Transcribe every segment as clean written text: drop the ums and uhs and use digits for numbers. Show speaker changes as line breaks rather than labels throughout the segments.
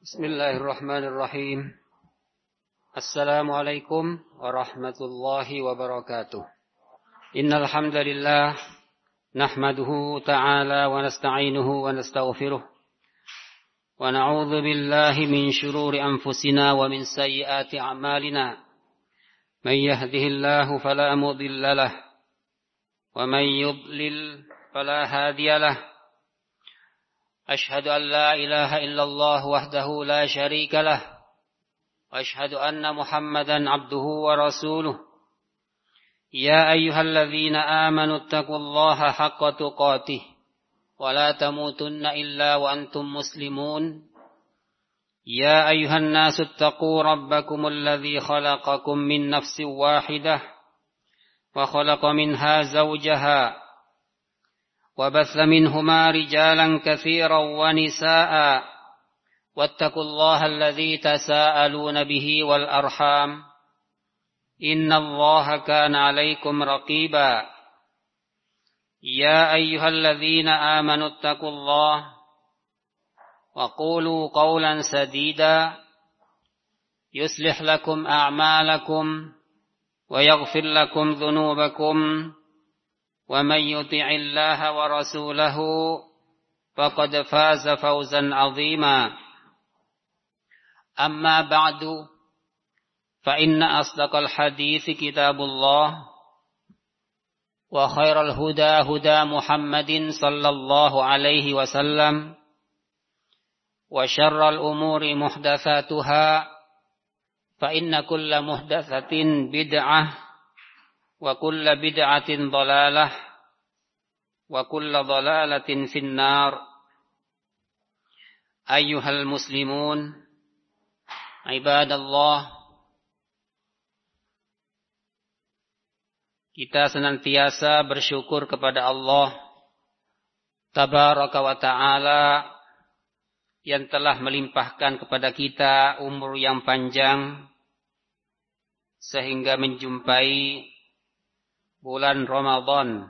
Bismillahirrahmanirrahim. Assalamualaikum warahmatullahi wabarakatuh. Innal hamdalillah nahmaduhu ta'ala wa nasta'inuhu wa nastaghfiruh wa na'udzu billahi min shururi anfusina wa min sayyiati a'malina. May yahdihillahu fala mudilla lahu wa may yudlil fala hadiya lahu. أشهد أن لا إله إلا الله وحده لا شريك له وأشهد أن محمدا عبده ورسوله يا أيها الذين آمنوا اتقوا الله حق تقاته ولا تموتن إلا وأنتم مسلمون يا أيها الناس اتقوا ربكم الذي خلقكم من نفس واحدة وخلق منها زوجها وبث منهما رجالا كثيرا ونساء واتقوا الله الذي تساءلون به والأرحام إن الله كان عليكم رقيبا يا أيها الذين آمنوا اتقوا الله وقولوا قولا سديدا يصلح لكم أعمالكم ويغفر لكم ذنوبكم ومن يطع الله ورسوله فقد فاز فوزا عظيما أما بعد فإن أصدق الحديث كتاب الله وخير الهدى هدى محمد صلى الله عليه وسلم وشر الأمور محدثاتها فإن كل محدثة بدعة وكل بدعة ضلالة وكل ضلالة في النار. أيها المسلمون عباد الله, kita senantiasa bersyukur kepada Allah Tabaraka wa Ta'ala yang telah melimpahkan kepada kita umur yang panjang sehingga menjumpai bulan Ramadan,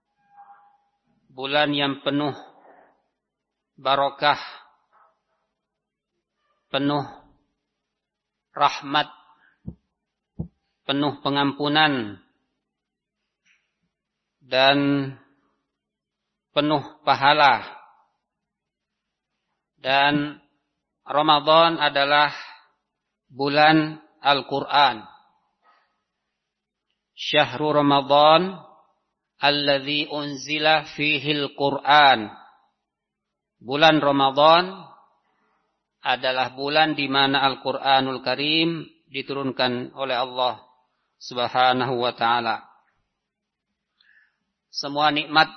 bulan yang penuh barokah, penuh rahmat, penuh pengampunan, dan penuh pahala. Dan Ramadan adalah bulan Al-Quran. Syahrul Ramadan alladzi unzila fihil Qur'an. Bulan Ramadan adalah bulan di mana Al-Qur'anul Karim diturunkan oleh Allah Subhanahu wa taala. Semua nikmat,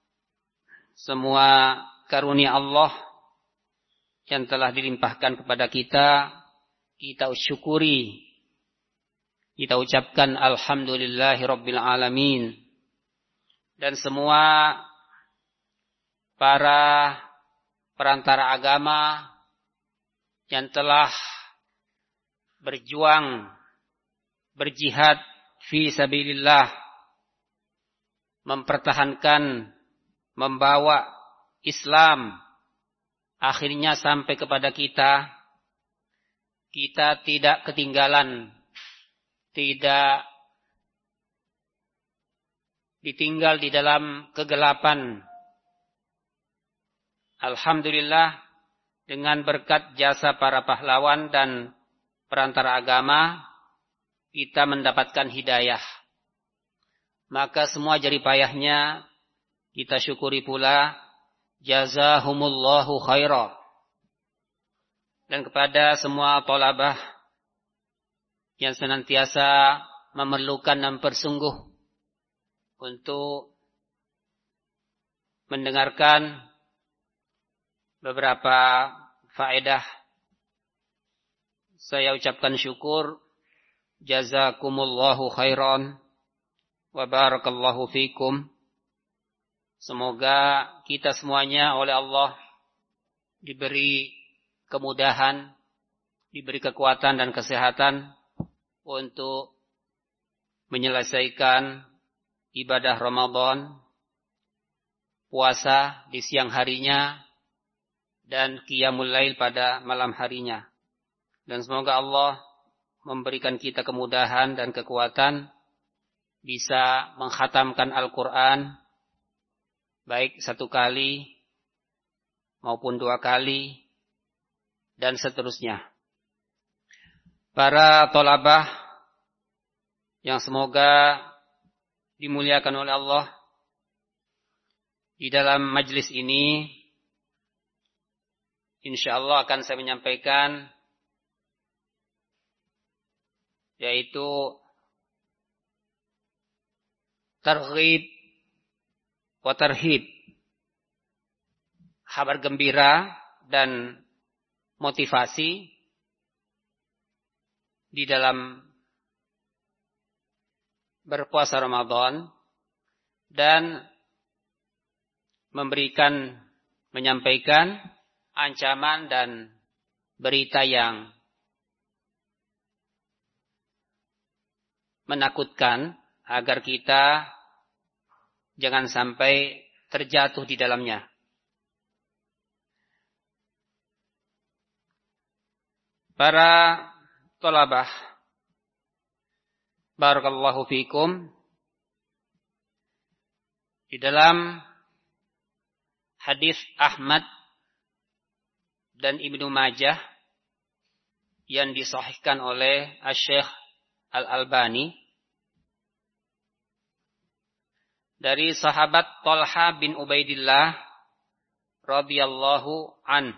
semua karunia Allah yang telah dilimpahkan kepada kita, kita syukuri. Kita ucapkan alhamdulillahi rabbil alamin. Dan semua para perantara agama yang telah berjuang, berjihad fi sabilillah, mempertahankan, membawa Islam akhirnya sampai kepada kita, kita tidak ketinggalan, tidak ditinggal di dalam kegelapan. Alhamdulillah, dengan berkat jasa para pahlawan dan perantara agama, kita mendapatkan hidayah. Maka semua jerih payahnya kita syukuri pula. Jazahumullahu khaira. Dan kepada semua thalabah yang senantiasa memerlukan dan bersungguh untuk mendengarkan beberapa faedah, saya ucapkan syukur. Jazakumullahu khairan wa barakallahu fikum. Semoga kita semuanya oleh Allah diberi kemudahan, diberi kekuatan dan kesehatan untuk menyelesaikan ibadah Ramadan, puasa di siang harinya, dan qiyamul lail pada malam harinya. Dan semoga Allah memberikan kita kemudahan dan kekuatan bisa mengkhatamkan Al-Quran baik 1 kali maupun 2 kali dan seterusnya. Para thalabah yang semoga dimuliakan oleh Allah, di dalam majlis ini insyaallah akan saya menyampaikan yaitu targhib wa tarhib, kabar gembira dan motivasi di dalam berpuasa Ramadan, dan menyampaikan ancaman dan berita yang menakutkan agar kita jangan sampai terjatuh di dalamnya. Para thalabah, barakallahu fikum, di dalam hadis Ahmad dan Ibnu Majah yang disahihkan oleh Asy-Syaikh Al-Albani dari sahabat Thalha bin Ubaidillah radhiyallahu an.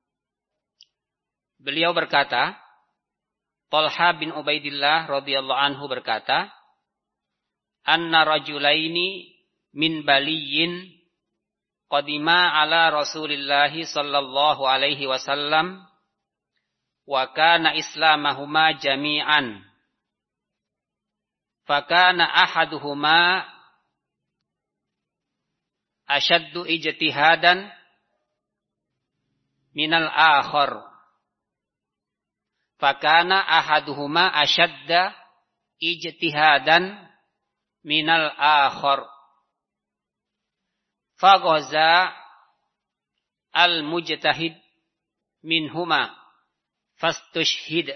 Beliau berkata, Thalha bin Ubaidillah radhiyallahu anhu berkata, "Anna rajulaini min Baliyyin qadima ala Rasulillah sallallahu alaihi wasallam wa kana islamahuma jami'an. Fakana ahaduhuma ashaddu ijtihadan minal akhar. Fakana ahaduhuma ashadda ijtihadan minal akhar. Faghaza al-mujtahid minhuma fastushhid.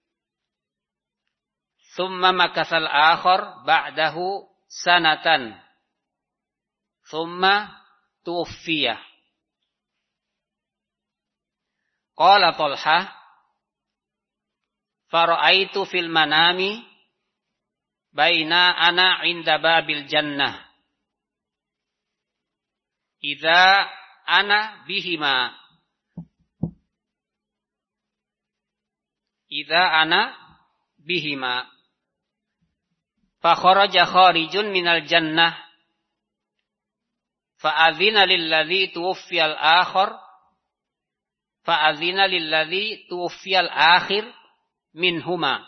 Thumma makasal akhar ba'dahu sanatan. Thumma tuwfiya." Qala Thalha, "Fara'aitu fil manami baina ana 'inda babil jannah. Idza ana bihima. Idza ana bihima. Fa kharaja kharijun minal jannah. Fa adzina lilladzi tuwfiyal akhir. Fa adzina lilladzi tuwfiyal akhir minhuma.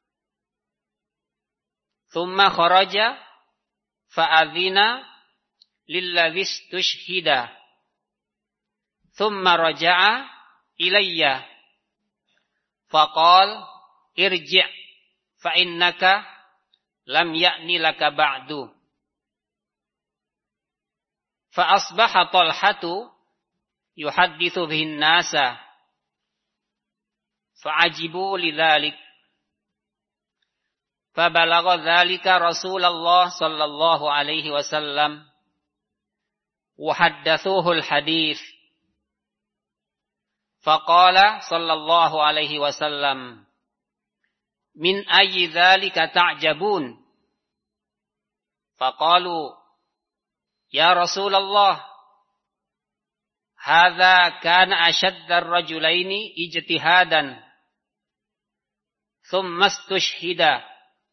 Thumma kharaja fa adzina lilladzi istushhida. Thumma raja'a ilayya. Faqal irji' fa innaka lam ya'ni laka ba'du." Fa asbaha Thalhatu yuhadditsu bihin nasa fa'ajibu lidzalik. Fabalagha dzalika Rasulullah sallallahu alaihi wasallam wa haddatsuhu al-hadits. Faqala sallallahu alaihi wasallam, "Min ayyi dzalika ta'jabun?" Faqalu, "Ya Rasulullah, hadza kana ashadda ar-rajulaini ijtihadan, thumma istushhida,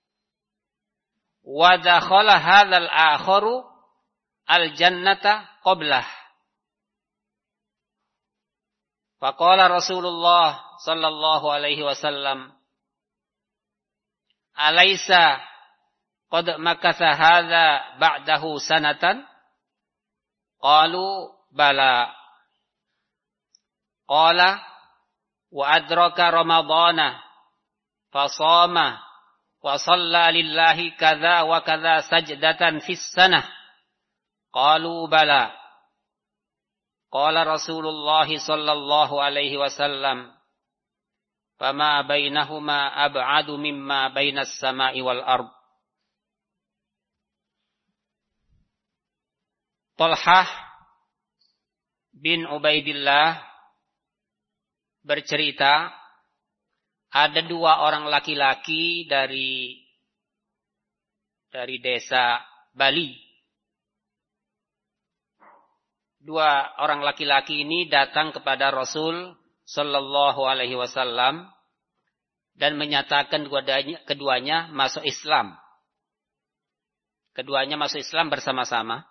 wa dakhala hadza al-akharu al-jannata qablah." Faqala Rasulullah sallallahu alaihi wasallam, "Alaysa qad makatha hadza ba'dahu sanatan?" Qalu, "Bala." Qala, "Wa adraka Ramadana fasama wa shalla lillahi kadza wa kadza sajdatan fis sanah." Qalu, "Bala." Qala Rasulullah sallallahu alaihi wasallam, "Fama bainahuma ab'adu mimma bainas sama'i wal ard." Talhah bin Ubaidillah bercerita, ada dua orang laki-laki dari desa Bali. Dua orang laki-laki ini datang kepada Rasul sallallahu alaihi wasallam dan menyatakan keduanya masuk Islam. Keduanya masuk Islam bersama-sama.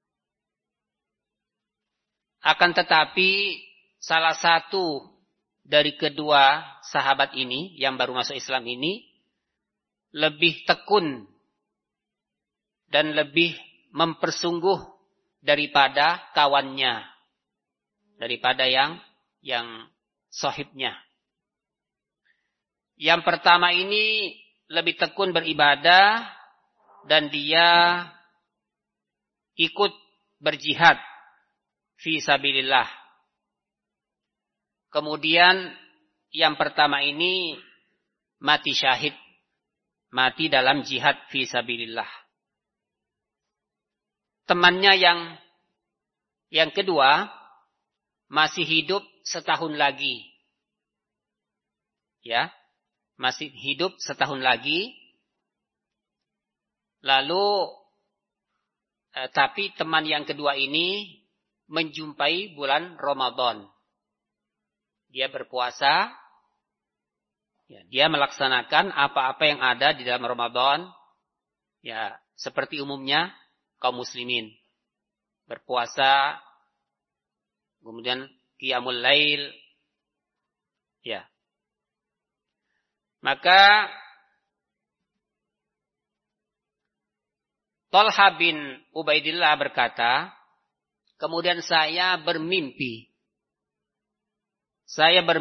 Akan tetapi salah satu dari kedua sahabat ini yang baru masuk Islam ini lebih tekun dan lebih mempersungguh daripada kawannya, daripada yang sahibnya. Yang pertama ini lebih tekun beribadah dan dia ikut berjihad fi sabilillah. Kemudian yang pertama ini mati syahid, mati dalam jihad fi sabilillah. Temannya yang kedua masih hidup setahun lagi. Ya, masih hidup setahun lagi. Lalu tapi teman yang kedua ini menjumpai bulan Ramadan. Dia berpuasa, ya, dia melaksanakan apa-apa yang ada di dalam Ramadan, ya, seperti umumnya kaum muslimin. Berpuasa, kemudian qiyamul lail, ya. Maka Talha bin Ubaidillah berkata, kemudian saya bermimpi, saya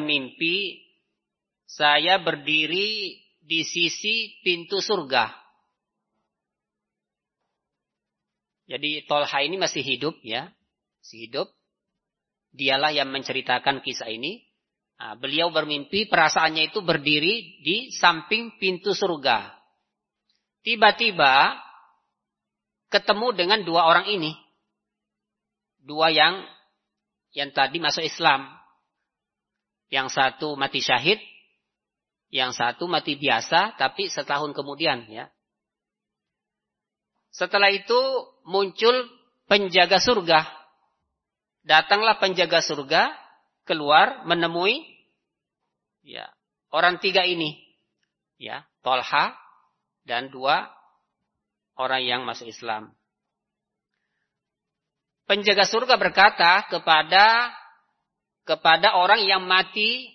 berdiri di sisi pintu surga. Jadi Talha ini masih hidup, ya, masih hidup. Dialah yang menceritakan kisah ini. Nah, beliau bermimpi, perasaannya itu berdiri di samping pintu surga. Tiba-tiba ketemu dengan dua orang ini, dua yang tadi masuk Islam. Yang satu mati syahid, yang satu mati biasa, tapi setahun kemudian, ya. Setelah itu muncul penjaga surga. Datanglah penjaga surga keluar menemui, ya, orang tiga ini, ya, Talha dan dua orang yang masuk Islam. Penjaga surga berkata kepada orang yang mati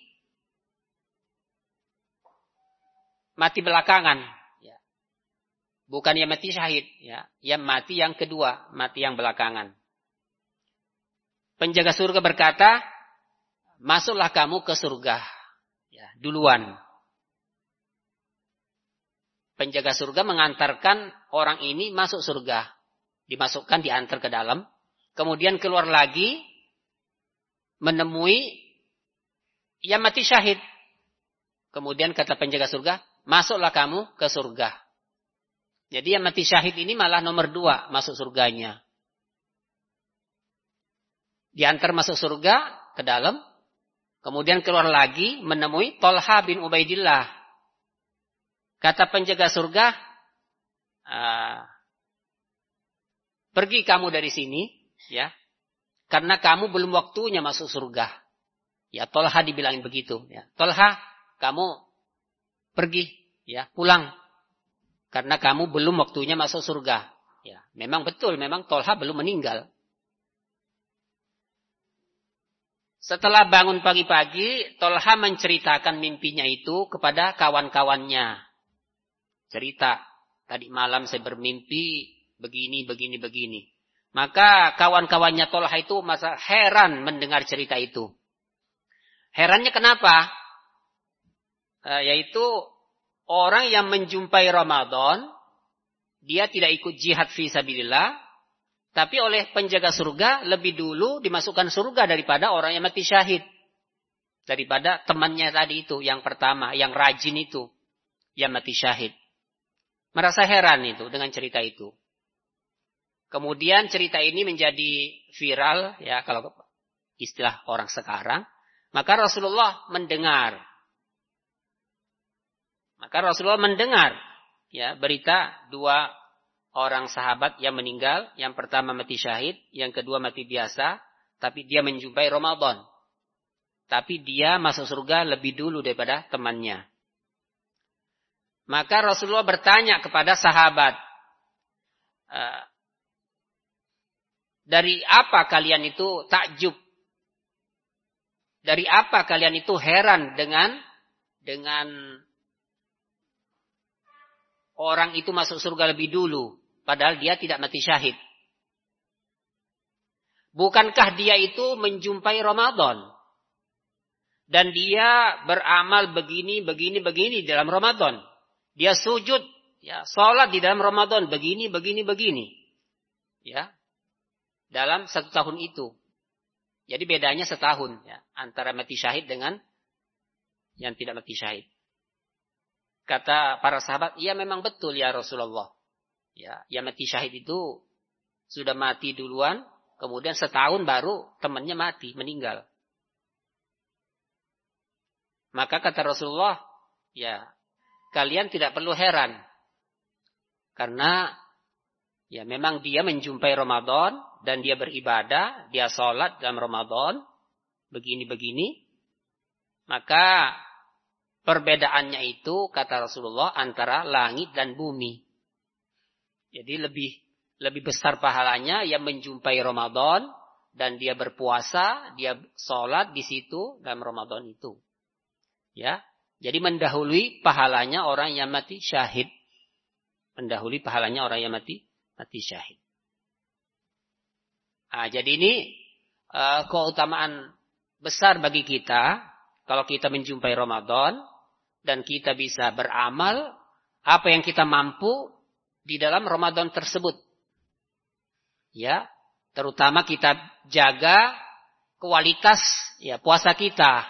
belakangan, ya. Bukan yang mati syahid, ya, yang mati yang kedua, mati yang belakangan. Penjaga surga berkata, masuklah kamu ke surga, ya, duluan. Penjaga surga mengantarkan orang ini masuk surga, dimasukkan, diantar ke dalam, kemudian keluar lagi menemui yang mati syahid. Kemudian kata penjaga surga, masuklah kamu ke surga. Jadi yang mati syahid ini malah nomor 2 masuk surganya. Diantar masuk surga ke dalam, kemudian keluar lagi menemui Talha bin Ubaidillah. Kata penjaga surga, pergi kamu dari sini, ya, karena kamu belum waktunya masuk surga. Ya, Talha dibilangin begitu. Ya, Talha, kamu pergi, ya, pulang, karena kamu belum waktunya masuk surga. Ya, memang betul, memang Talha belum meninggal. Setelah bangun pagi-pagi, Talha menceritakan mimpinya itu kepada kawan-kawannya. Cerita, tadi malam saya bermimpi begini. Maka kawan-kawannya Talha itu masa heran mendengar cerita itu. Herannya kenapa? Yaitu orang yang menjumpai Ramadan, dia tidak ikut jihad fi sabilillah, Tapi oleh penjaga surga lebih dulu dimasukkan surga daripada orang yang mati syahid. Daripada temannya tadi itu, yang pertama, yang rajin itu, yang mati syahid. Merasa heran itu dengan cerita itu. Kemudian cerita ini menjadi viral, ya kalau istilah orang sekarang. Maka Rasulullah mendengar. Ya, berita 2 orang sahabat yang meninggal. Yang pertama mati syahid, yang kedua mati biasa. Tapi dia menjumpai Ramadan. Tapi dia masuk surga lebih dulu daripada temannya. Maka Rasulullah bertanya kepada sahabat, dari apa kalian itu takjub? Dari apa kalian itu heran dengan orang itu masuk surga lebih dulu, padahal dia tidak mati syahid? Bukankah dia itu menjumpai Ramadan? Dan dia beramal begini dalam Ramadan. Dia sujud, ya, sholat di dalam Ramadan, begini. Ya, dalam 1 tahun itu. Jadi bedanya setahun, ya, antara mati syahid dengan yang tidak mati syahid. Kata para sahabat, iya memang betul ya Rasulullah. Ya, yang mati syahid itu sudah mati duluan, kemudian setahun baru temannya mati, meninggal. Maka kata Rasulullah, ya, kalian tidak perlu heran. Karena ya memang dia menjumpai Ramadan dan dia beribadah, dia sholat dalam Ramadan, begini. Maka perbedaannya itu, kata Rasulullah, antara langit dan bumi. Jadi lebih besar pahalanya yang menjumpai Ramadan dan dia berpuasa, dia sholat di situ dalam Ramadan itu. Ya, jadi mendahului pahalanya orang yang mati syahid. Mendahului pahalanya orang yang mati syahid. Nah, jadi ini keutamaan besar bagi kita kalau kita menjumpai Ramadan dan kita bisa beramal apa yang kita mampu di dalam Ramadan tersebut. Ya, terutama kita jaga kualitas ya puasa kita.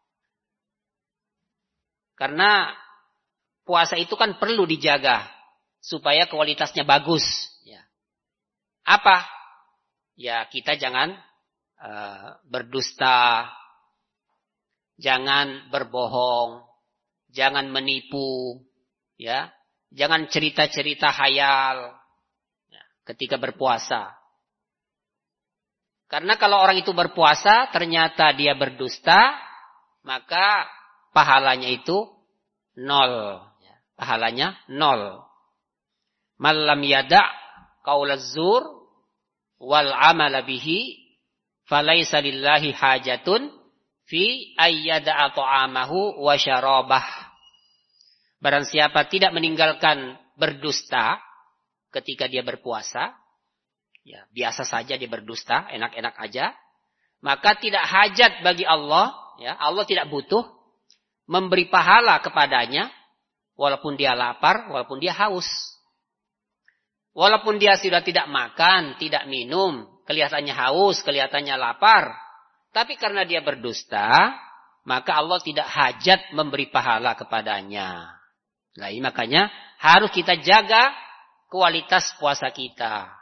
Karena puasa itu kan perlu dijaga supaya kualitasnya bagus. Ya. Apa? Ya, kita jangan berdusta, jangan berbohong, jangan menipu, ya, jangan cerita-cerita khayal ya, ketika berpuasa. Karena kalau orang itu berpuasa ternyata dia berdusta, maka pahalanya itu 0. Ya, pahalanya 0. Malam yada' qaulaz zur wal amala bihi falaisa lillahi hajatun fi ayyada'a ta'amahu wa syarabah. Barang siapa tidak meninggalkan berdusta ketika dia berpuasa, ya biasa saja dia berdusta, enak-enak aja, maka tidak hajat bagi Allah, ya Allah tidak butuh memberi pahala kepadanya walaupun dia lapar, walaupun dia haus. Walaupun dia sudah tidak makan, tidak minum, kelihatannya haus, kelihatannya lapar. Tapi karena dia berdusta, maka Allah tidak hajat memberi pahala kepadanya. Nah, makanya harus kita jaga kualitas puasa kita.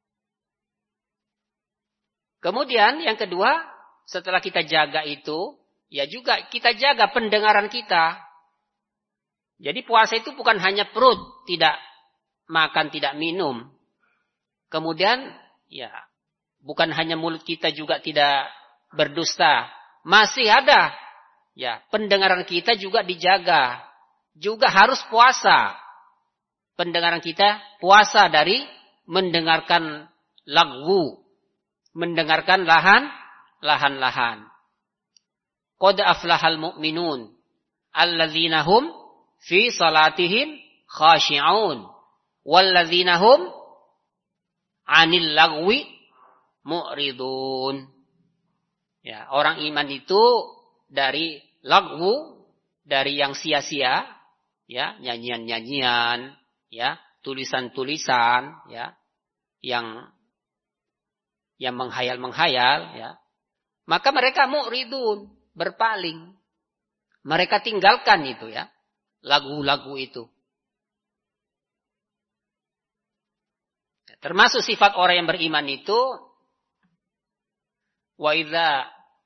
Kemudian yang kedua, setelah kita jaga itu, ya juga kita jaga pendengaran kita. Jadi puasa itu bukan hanya perut, tidak makan, tidak minum. Kemudian, ya, bukan hanya mulut kita juga tidak berdusta. Masih ada, ya, pendengaran kita juga dijaga. Juga harus puasa. Pendengaran kita puasa dari mendengarkan lagwu. Mendengarkan lahan-lahan. Qad aflahal mu'minun. Alladzina hum fi salatihim khashi'un. Walladzina hum anil lagwi mu'ridun. Ya, orang iman itu dari lagwu, dari yang sia-sia, ya, nyanyian-nyanyian, ya, tulisan-tulisan, ya, yang yang menghayal-menghayal, ya, maka mereka mu'ridun, berpaling. Mereka tinggalkan itu, ya, lagu-lagu itu. Termasuk sifat orang yang beriman itu, wa idza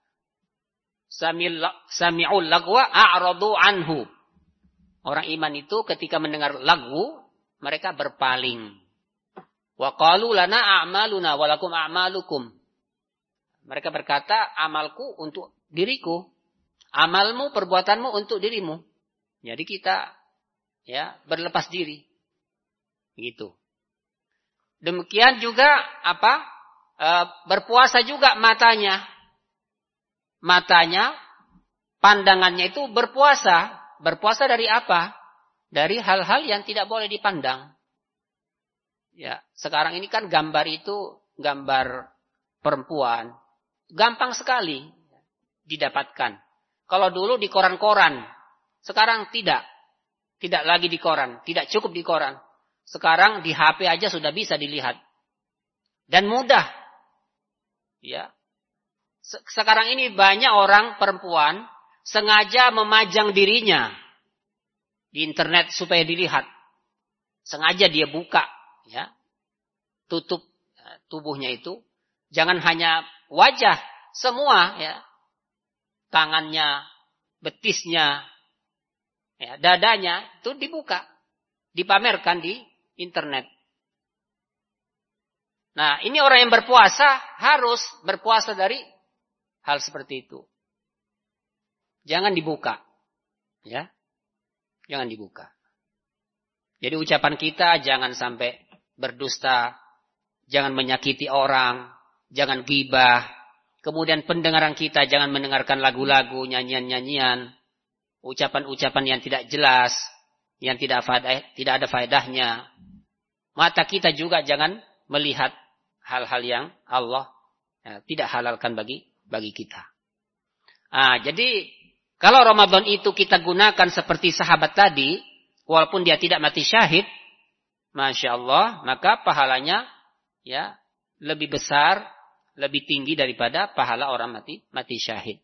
sami'ul lagwa a'radu anhu. Orang iman itu ketika mendengar lagu, mereka berpaling. Wa qalu lana a'maluna wa lakum a'malukum. Mereka berkata, amalku untuk diriku, amalmu, perbuatanmu untuk dirimu. Jadi kita, ya, berlepas diri. Begitu. Demikian juga berpuasa juga matanya. Matanya, pandangannya itu berpuasa. Berpuasa dari apa? Dari hal-hal yang tidak boleh dipandang. Ya, sekarang ini kan gambar itu gambar perempuan. Gampang sekali didapatkan. Kalau dulu di koran-koran, sekarang tidak. Tidak lagi di koran, tidak cukup di koran. Sekarang di HP aja sudah bisa dilihat. Dan mudah. Ya. Sekarang ini banyak orang perempuan sengaja memajang dirinya di internet supaya dilihat. Sengaja dia buka, ya, tutup tubuhnya itu. Jangan hanya wajah, semua, ya, tangannya, betisnya, ya, dadanya itu dibuka, dipamerkan di internet. Nah, ini orang yang berpuasa harus berpuasa dari hal seperti itu. Jangan dibuka. Ya. Jangan dibuka. Jadi ucapan kita jangan sampai berdusta, jangan menyakiti orang, jangan ghibah. Kemudian pendengaran kita jangan mendengarkan lagu-lagu, nyanyian-nyanyian, ucapan-ucapan yang tidak jelas, yang tidak ada faedahnya. Mata kita juga jangan melihat hal-hal yang Allah tidak halalkan bagi kita. Jadi kalau Ramadan itu kita gunakan seperti sahabat tadi, walaupun dia tidak mati syahid, Masya Allah, maka pahalanya, ya, lebih besar, lebih tinggi daripada pahala orang mati syahid.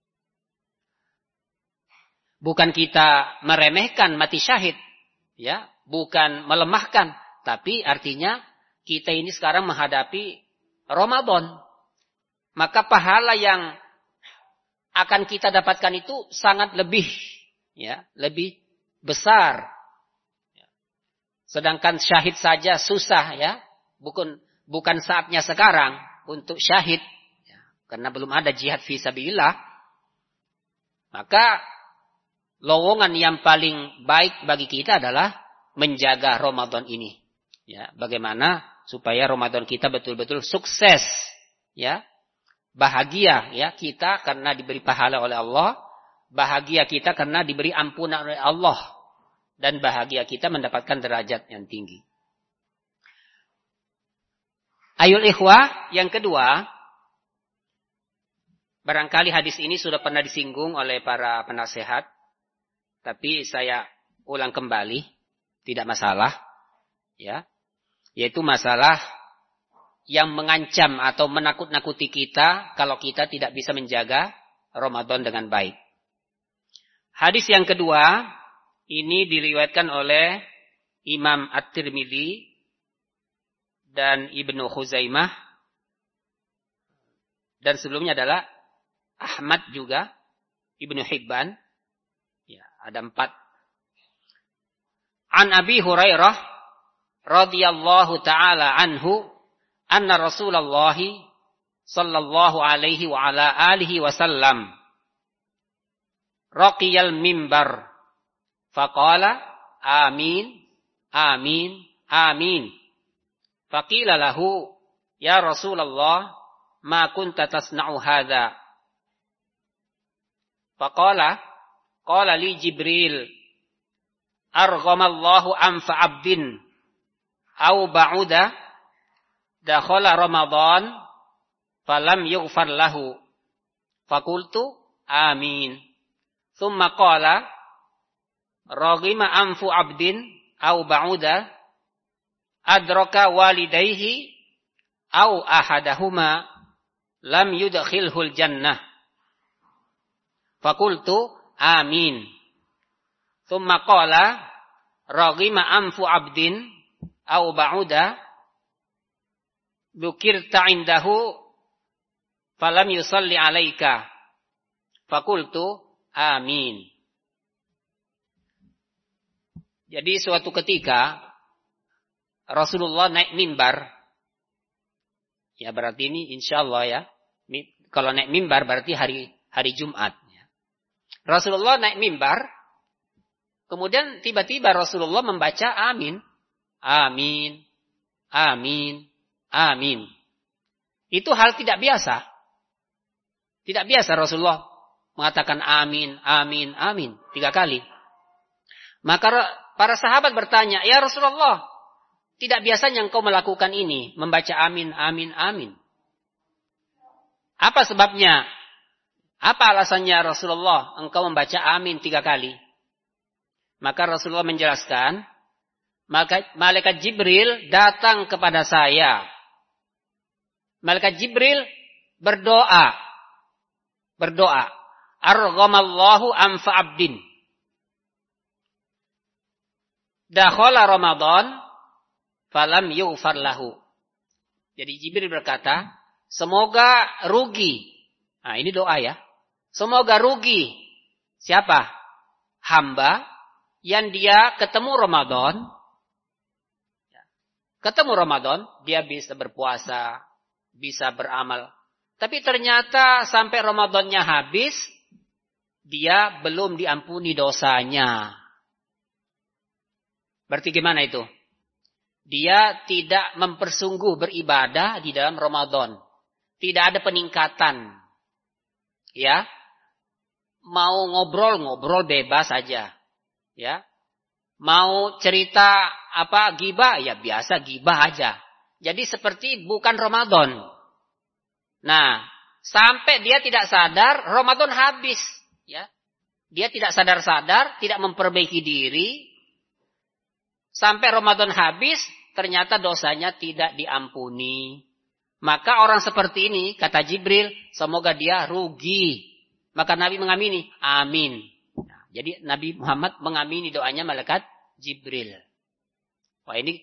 Bukan kita meremehkan mati syahid, ya, bukan melemahkan, tapi artinya kita ini sekarang menghadapi Ramadan. Maka pahala yang akan kita dapatkan itu sangat lebih, ya, lebih besar. Sedangkan syahid saja susah, ya, bukan saatnya sekarang untuk syahid, ya, karena belum ada jihad fi sabilillah. Maka lowongan yang paling baik bagi kita adalah menjaga Ramadan ini, ya, bagaimana supaya Ramadan kita betul-betul sukses, ya. Bahagia, ya, kita karena diberi pahala oleh Allah, bahagia kita karena diberi ampunan oleh Allah, dan bahagia kita mendapatkan derajat yang tinggi. Ayul ikhwah, yang kedua, barangkali hadis ini sudah pernah disinggung oleh para penasehat, tapi saya ulang kembali, tidak masalah, ya, yaitu masalah yang mengancam atau menakut-nakuti kita kalau kita tidak bisa menjaga Ramadan dengan baik. Hadis yang kedua, ini diriwayatkan oleh Imam At-Tirmidzi dan Ibnu Khuzaimah. Dan sebelumnya adalah Ahmad juga, Ibnu Hibban. Ya, ada 4. An Abi Hurairah radhiyallahu taala anhu anna Rasulullah sallallahu alaihi wa ala alihi wasallam raqiyal mimbar faqala amin amin amin faqila lahu ya Rasulullah ma kunta tasna'u hadza faqala qala li Jibril arghamallahu anfa 'abdin au ba'uda dakhala Ramadan falam yughfar lahu faqultu amin thumma qala raghima anfu 'abdin au ba'uda adraka walidayhi au ahadahuma lam yudkhilhul jannah. Fakultu amin. Thumma qala raghima anfu abdin au ba'uda dzukirta indahu falam yusalli alaika. Fakultu amin. Jadi suatu ketika Rasulullah naik mimbar. Ya berarti ini insyaallah ya. Kalau naik mimbar berarti hari Jumat. Rasulullah naik mimbar, kemudian tiba-tiba Rasulullah membaca amin. Amin, amin, amin. Itu hal tidak biasa. Tidak biasa Rasulullah mengatakan amin, amin, amin 3 kali. Maka para sahabat bertanya, ya Rasulullah, tidak biasanya engkau melakukan ini, membaca amin, amin, amin. Apa sebabnya? Apa alasannya Rasulullah engkau membaca amin 3 kali? Maka Rasulullah menjelaskan, maka malaikat Jibril datang kepada saya. Malaikat Jibril berdoa. Arghamallahu anfa abdin. Dakhala Ramadan falam yughfar lahu. Jadi Jibril berkata, semoga rugi. Nah, ini doa ya. Semoga rugi. Siapa? Hamba yang dia ketemu Ramadan. Ketemu Ramadan, dia bisa berpuasa, bisa beramal. Tapi ternyata sampai Ramadannya habis, dia belum diampuni dosanya. Berarti gimana itu? Dia tidak mempersungguh beribadah di dalam Ramadan. Tidak ada peningkatan. Ya. Mau ngobrol bebas saja. Ya. Mau cerita ghibah, ya biasa ghibah aja. Jadi seperti bukan Ramadan. Nah, sampai dia tidak sadar, Ramadan habis. Ya. Dia tidak sadar-sadar, tidak memperbaiki diri. Sampai Ramadan habis, ternyata dosanya tidak diampuni. Maka orang seperti ini, kata Jibril, semoga dia rugi. Maka Nabi mengamini, amin. Nah, jadi Nabi Muhammad mengamini doanya malaikat Jibril. Wah ini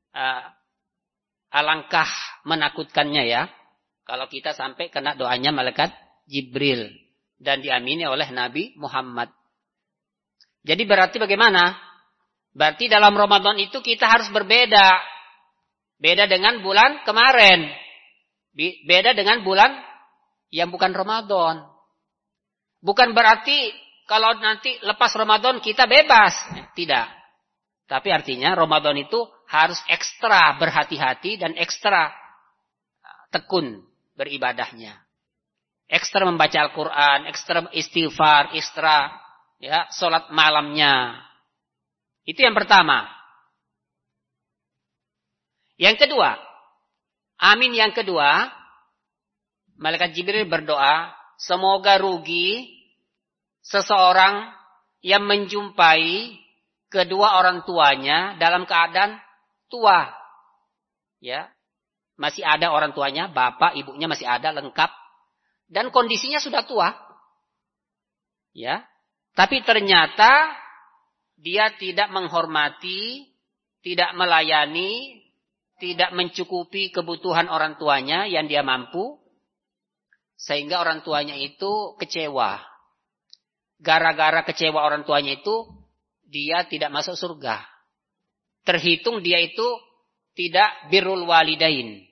alangkah menakutkannya ya. Kalau kita sampai kena doanya malaikat Jibril. Dan diamini oleh Nabi Muhammad. Jadi berarti bagaimana? Berarti dalam Ramadan itu kita harus berbeda. Beda dengan bulan kemarin. Beda dengan bulan yang bukan Ramadan. Bukan berarti kalau nanti lepas Ramadan kita bebas. Tidak. Tapi artinya Ramadan itu harus ekstra berhati-hati dan ekstra tekun beribadahnya. Ekstra membaca Al-Quran, ekstra istighfar, ekstra ya sholat malamnya. Itu yang pertama. Yang kedua, amin yang kedua, malaikat Jibril berdoa, semoga rugi seseorang yang menjumpai kedua orang tuanya dalam keadaan tua. Ya. Masih ada orang tuanya, bapak, ibunya masih ada lengkap dan kondisinya sudah tua. Ya. Tapi ternyata dia tidak menghormati, tidak melayani, tidak mencukupi kebutuhan orang tuanya yang dia mampu, sehingga orang tuanya itu kecewa. Gara-gara kecewa orang tuanya itu, dia tidak masuk surga. Terhitung dia itu tidak birrul walidain.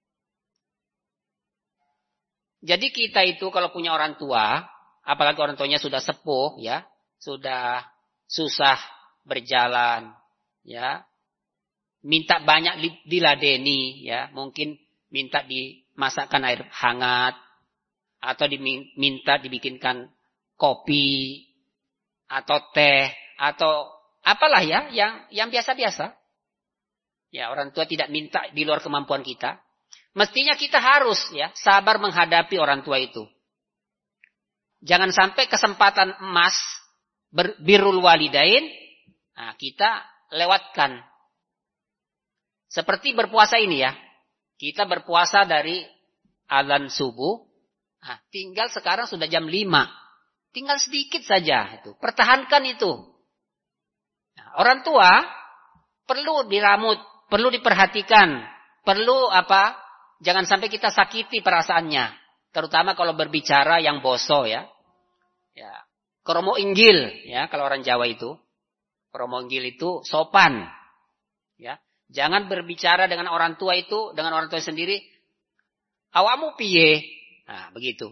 Jadi kita itu kalau punya orang tua, apalagi orang tuanya sudah sepuh, ya, sudah susah berjalan, ya, minta banyak diladeni, ya, mungkin minta dimasakkan air hangat, atau diminta dibikinkan kopi, atau teh, atau apalah ya, yang biasa-biasa. Ya, orang tua tidak minta di luar kemampuan kita. Mestinya kita harus ya sabar menghadapi orang tua itu. Jangan sampai kesempatan emas birrul walidain, nah kita lewatkan. Seperti berpuasa ini ya. Kita berpuasa dari azan subuh. Nah, tinggal sekarang sudah jam 5. Tinggal sedikit saja itu. Pertahankan itu. Nah, orang tua perlu diramut, perlu diperhatikan, perlu jangan sampai kita sakiti perasaannya. Terutama kalau berbicara yang boso ya. Ya, kromo inggil ya kalau orang Jawa itu. Kromo inggil itu sopan. Ya. Jangan berbicara dengan orang tua itu, dengan orang tua sendiri. Awakmu piye? Nah, begitu.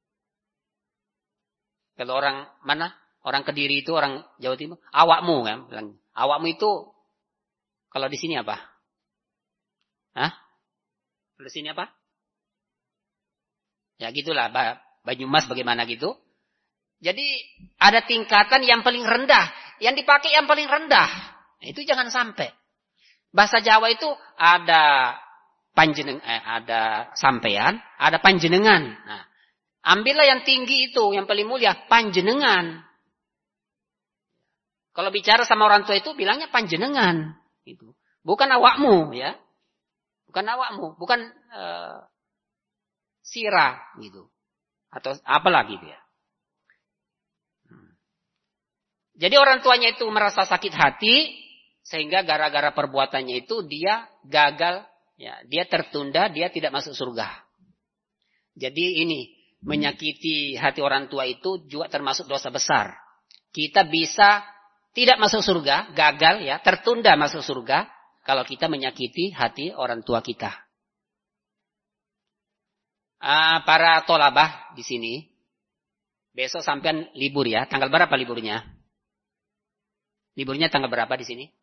Kalau orang mana? Orang Kediri itu, orang Jawa Timur. Awakmu kan. Awakmu itu, kalau di sini apa? Hah? Kalau di sini apa? Ya gitulah. Banyumas bagaimana gitu. Jadi ada tingkatan yang paling rendah. Yang dipakai yang paling rendah. Itu jangan sampai. Bahasa Jawa itu ada ada sampean, ada panjenengan. Nah, ambillah yang tinggi itu, yang paling mulia, panjenengan. Kalau bicara sama orang tua itu bilangnya panjenengan, gitu. Bukan awakmu, ya. Bukan awakmu, bukan sira, gitu. Atau apalah gitu ya. Jadi orang tuanya itu merasa sakit hati. Sehingga gara-gara perbuatannya itu dia gagal, ya, dia tertunda, dia tidak masuk surga. Jadi ini, menyakiti hati orang tua itu juga termasuk dosa besar. Kita bisa tidak masuk surga, gagal ya, tertunda masuk surga, kalau kita menyakiti hati orang tua kita. Para tolabah di sini, besok sampean libur ya, tanggal berapa liburnya? Liburnya tanggal berapa di sini?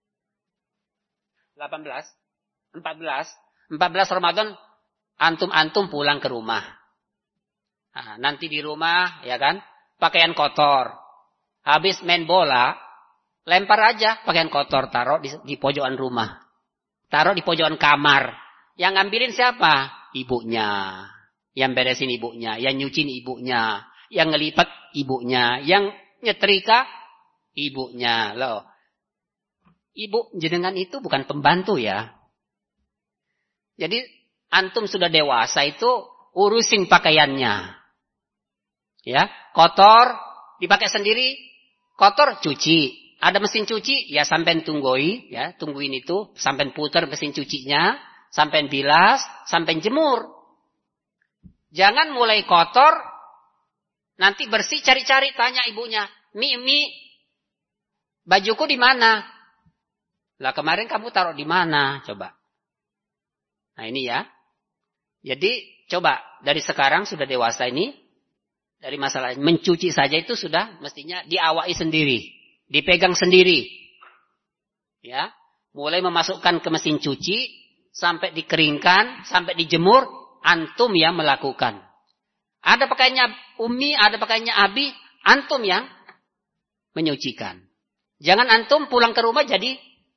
14 Ramadan antum pulang ke rumah. Nah, nanti di rumah ya kan, pakaian kotor. Habis main bola, lempar aja pakaian kotor, taruh di pojokan rumah. Taruh di pojokan kamar. Yang ngambilin siapa? Ibunya. Yang beresin ibunya, yang nyuciin ibunya, yang ngelipat ibunya, yang nyetrika ibunya. Loh. Ibu jenengan itu bukan pembantu ya. Jadi antum sudah dewasa itu urusin pakaiannya. Ya, kotor dipakai sendiri, kotor cuci. Ada mesin cuci, ya sampean tungguin itu, sampean putar mesin cucinya, sampean bilas, sampean jemur. Jangan mulai kotor nanti bersih cari-cari tanya ibunya, "Mi, bajuku di mana?" Lah kemarin kamu taruh di mana? Coba. Nah ini ya. Jadi coba dari sekarang sudah dewasa ini. Dari masalah mencuci saja itu sudah mestinya diawai sendiri. Dipegang sendiri. Ya. Mulai memasukkan ke mesin cuci. Sampai dikeringkan. Sampai dijemur. Antum yang melakukan. Ada pakaiannya Umi. Ada pakaiannya Abi. Antum yang menyucikan. Jangan antum pulang ke rumah jadi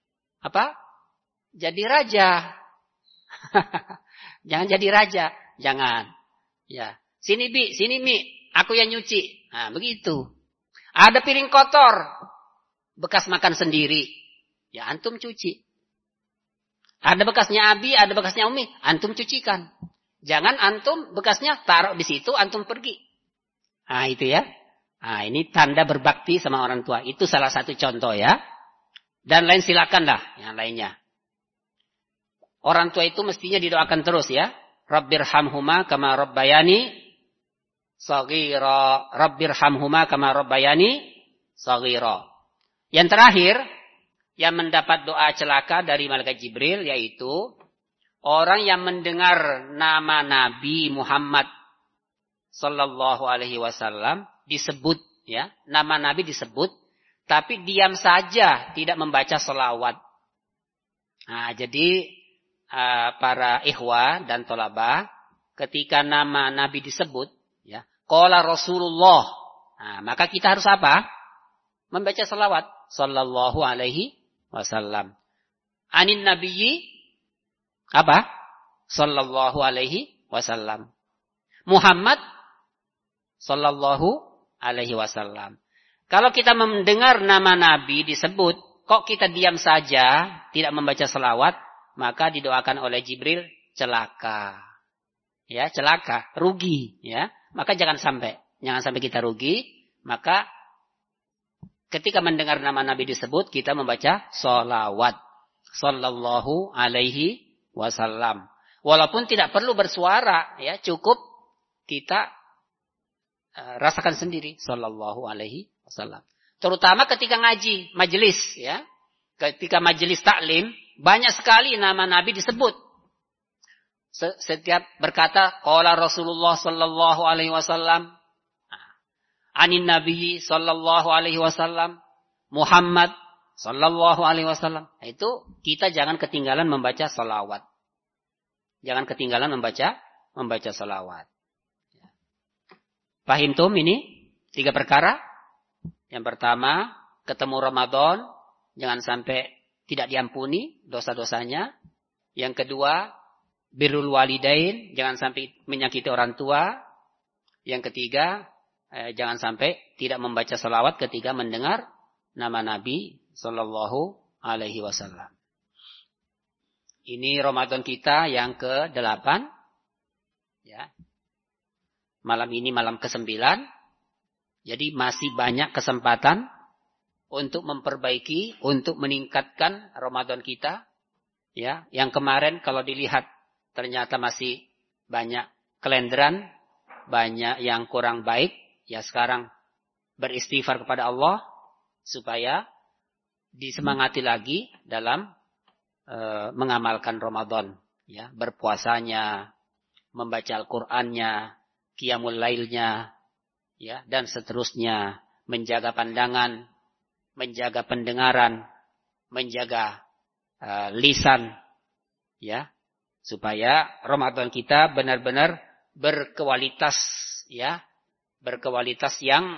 jadi raja. Jangan jadi raja. Jangan. Ya. Sini Mi. Aku yang nyuci. Nah, begitu. Ada piring kotor. Bekas makan sendiri. Ya, antum cuci. Ada bekasnya Abi, ada bekasnya Umi. Antum cucikan. Jangan antum bekasnya taruh di situ, antum pergi. Nah, itu ya. Nah, ini tanda berbakti sama orang tua. Itu salah satu contoh ya. Dan lain silakanlah yang lainnya. Orang tua itu mestinya didoakan terus ya. Rabbirhamhuma kama rabbayani shaghira. Rabbirhamhuma kama rabbayani shaghira. Yang terakhir yang mendapat doa celaka dari malaikat Jibril yaitu orang yang mendengar nama Nabi Muhammad sallallahu alaihi wasallam disebut ya, nama Nabi disebut tapi diam saja, tidak membaca selawat. Nah, jadi para ikhwah dan tolabah, ketika nama Nabi disebut, ya, qala Rasulullah. Nah, maka kita harus apa? Membaca selawat. Sallallahu alaihi wasallam. Anin nabiyyi apa? Sallallahu alaihi wasallam. Muhammad sallallahu alaihi wasallam. Kalau kita mendengar nama Nabi disebut, kok kita diam saja, tidak membaca selawat, maka didoakan oleh Jibril, celaka. Ya, celaka, rugi, ya. Maka jangan sampai kita rugi. Maka ketika mendengar nama Nabi disebut, kita membaca sholawat. Sallallahu alaihi wasallam. Walaupun tidak perlu bersuara, ya, cukup kita rasakan sendiri. Sallallahu alaihi wasallam. Terutama ketika ngaji, majelis, ya. Ketika majelis taklim, banyak sekali nama Nabi disebut. Setiap berkata, qala Rasulullah sallallahu alaihi wasallam, anin Nabi sallallahu alaihi wasallam, Muhammad sallallahu alaihi wasallam. Itu kita jangan ketinggalan membaca salawat. Jangan ketinggalan membaca salawat. Paham tum ini? 3 perkara. Yang pertama, ketemu Ramadan, jangan sampai tidak diampuni dosa-dosanya. Yang kedua, birrul walidain, jangan sampai menyakiti orang tua. Yang ketiga, jangan sampai tidak membaca salawat ketika mendengar nama Nabi sallallahu alaihi wasallam. Ini Ramadan kita yang ke-8. Ya. Malam ini malam ke-9. Jadi masih banyak kesempatan untuk memperbaiki, untuk meningkatkan Ramadan kita. Ya, yang kemarin kalau dilihat ternyata masih banyak kelenderan, banyak yang kurang baik. Ya, sekarang beristighfar kepada Allah supaya disemangati lagi dalam mengamalkan Ramadan, ya, berpuasanya, membaca Al-Qur'annya, qiyamul lailnya, ya, dan seterusnya, menjaga pandangan, menjaga pendengaran, menjaga lisan, ya, supaya Ramadan kita benar-benar berkualitas, ya, berkualitas yang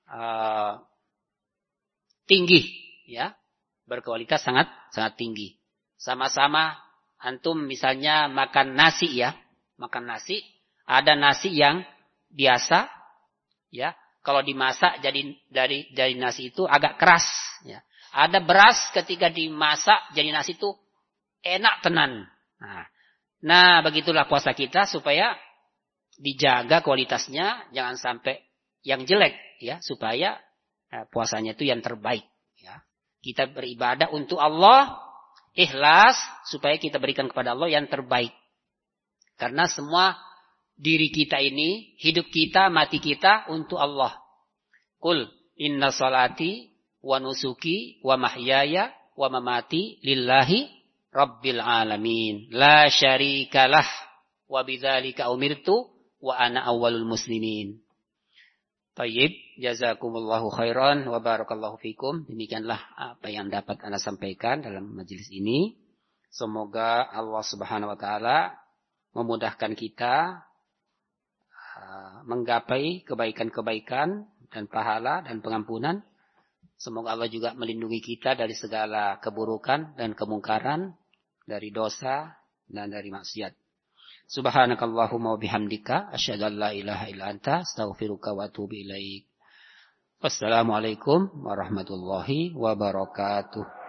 tinggi, ya, berkualitas sangat tinggi. Sama-sama antum misalnya makan nasi, ya, makan nasi, ada nasi yang biasa, ya, kalau dimasak jadi dari nasi itu agak keras, ya. Ada beras ketika dimasak jadi nasi itu enak tenan. Nah, begitulah puasa kita supaya dijaga kualitasnya, jangan sampai yang jelek, ya, supaya puasanya itu yang terbaik, ya. Kita beribadah untuk Allah, ikhlas, supaya kita berikan kepada Allah yang terbaik. Karena semua diri kita ini, hidup kita, mati kita untuk Allah. Qul inna salati wa nusuki wa mahyaya wa mamati lillahi rabbil alamin. La syarikalah wa bidzalika umirtu wa ana awwalul muslimin. Tayyib, jazakumullahu khairan wa barakallahu fikum. Demikianlah apa yang dapat Anda sampaikan dalam majelis ini. Semoga Allah Subhanahu wa taala memudahkan kita menggapai kebaikan-kebaikan dan pahala dan pengampunan. Semoga Allah juga melindungi kita dari segala keburukan dan kemungkaran, dari dosa dan dari maksiat. Subhanakallahumma wa bihamdika asyhadu an la ilaha illa anta astaghfiruka wa atubu ilaik. Wassalamualaikum warahmatullahi wabarakatuh.